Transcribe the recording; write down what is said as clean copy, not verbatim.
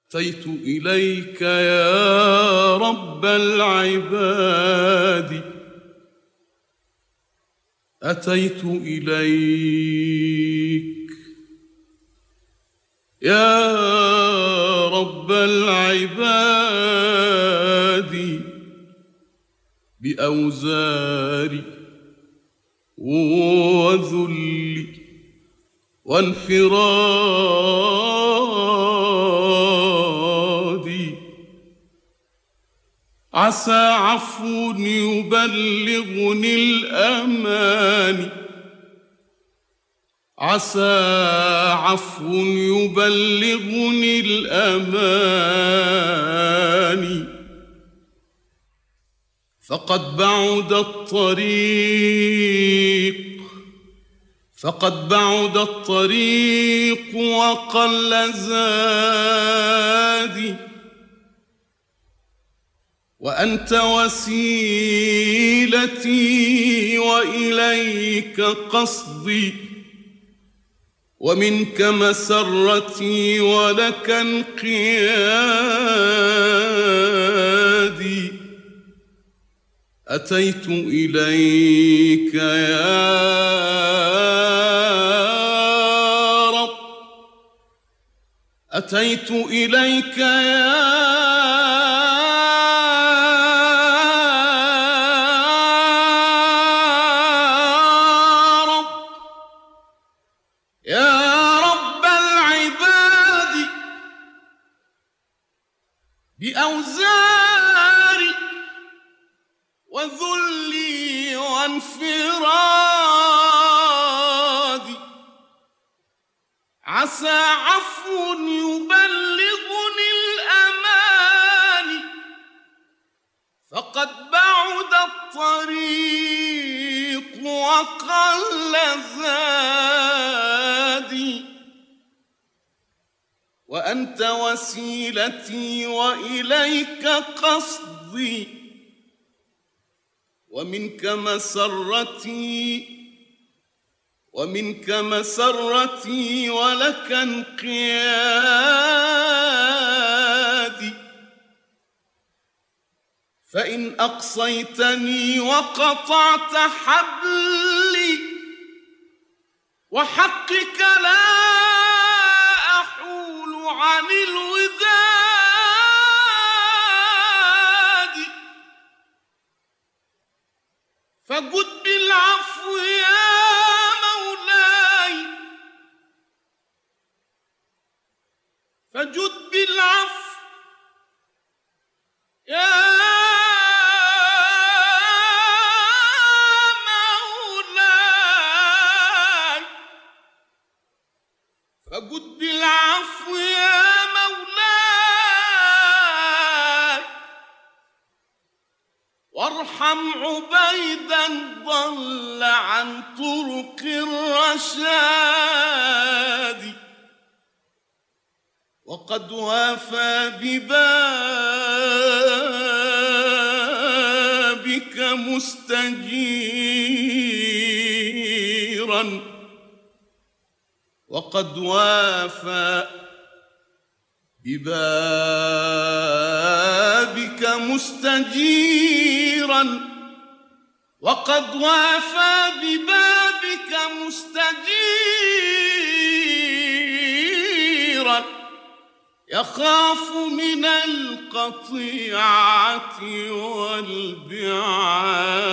أتيت إليك يا رب العباد، أتيت إليك يا رب العباد بأوزاري وذلي وانفرادي، عسى عفو يبلغني الأماني، عسى عفو يبلغني الأماني، فقد بعد الطريق، فقد بعد الطريق وقل زادي، وأنت وسيلتي وإليك قصدي، ومنك مسرتي ولك انقيادي. أتيت إليك يا رب، أتيت إليك يا رب، يا رب العباد بأوزاري وذلي وانفرادي، عسى عفو يبلغني الأماني، فقد بعد الطريق وقل زادي، وأنت وسيلتي وإليك قصدي، ومنك مسرتي ولك انقيادي. فإن أقصيتني وقطعت حبلي، وحقك لا أحول عن الوداد، فجد بالعفو يا مولاي، فجد بالعفو يا مولاي، فجد بالعفو يا مولاي، وارحم عبيدا ضل عن طرق الرشاد، وقد وافى ببابك مستجيرا، وقد وافى ببابك مستجيرا، وقد وافى ببابك مستجيرا، يخاف من القطيعة والبعاد.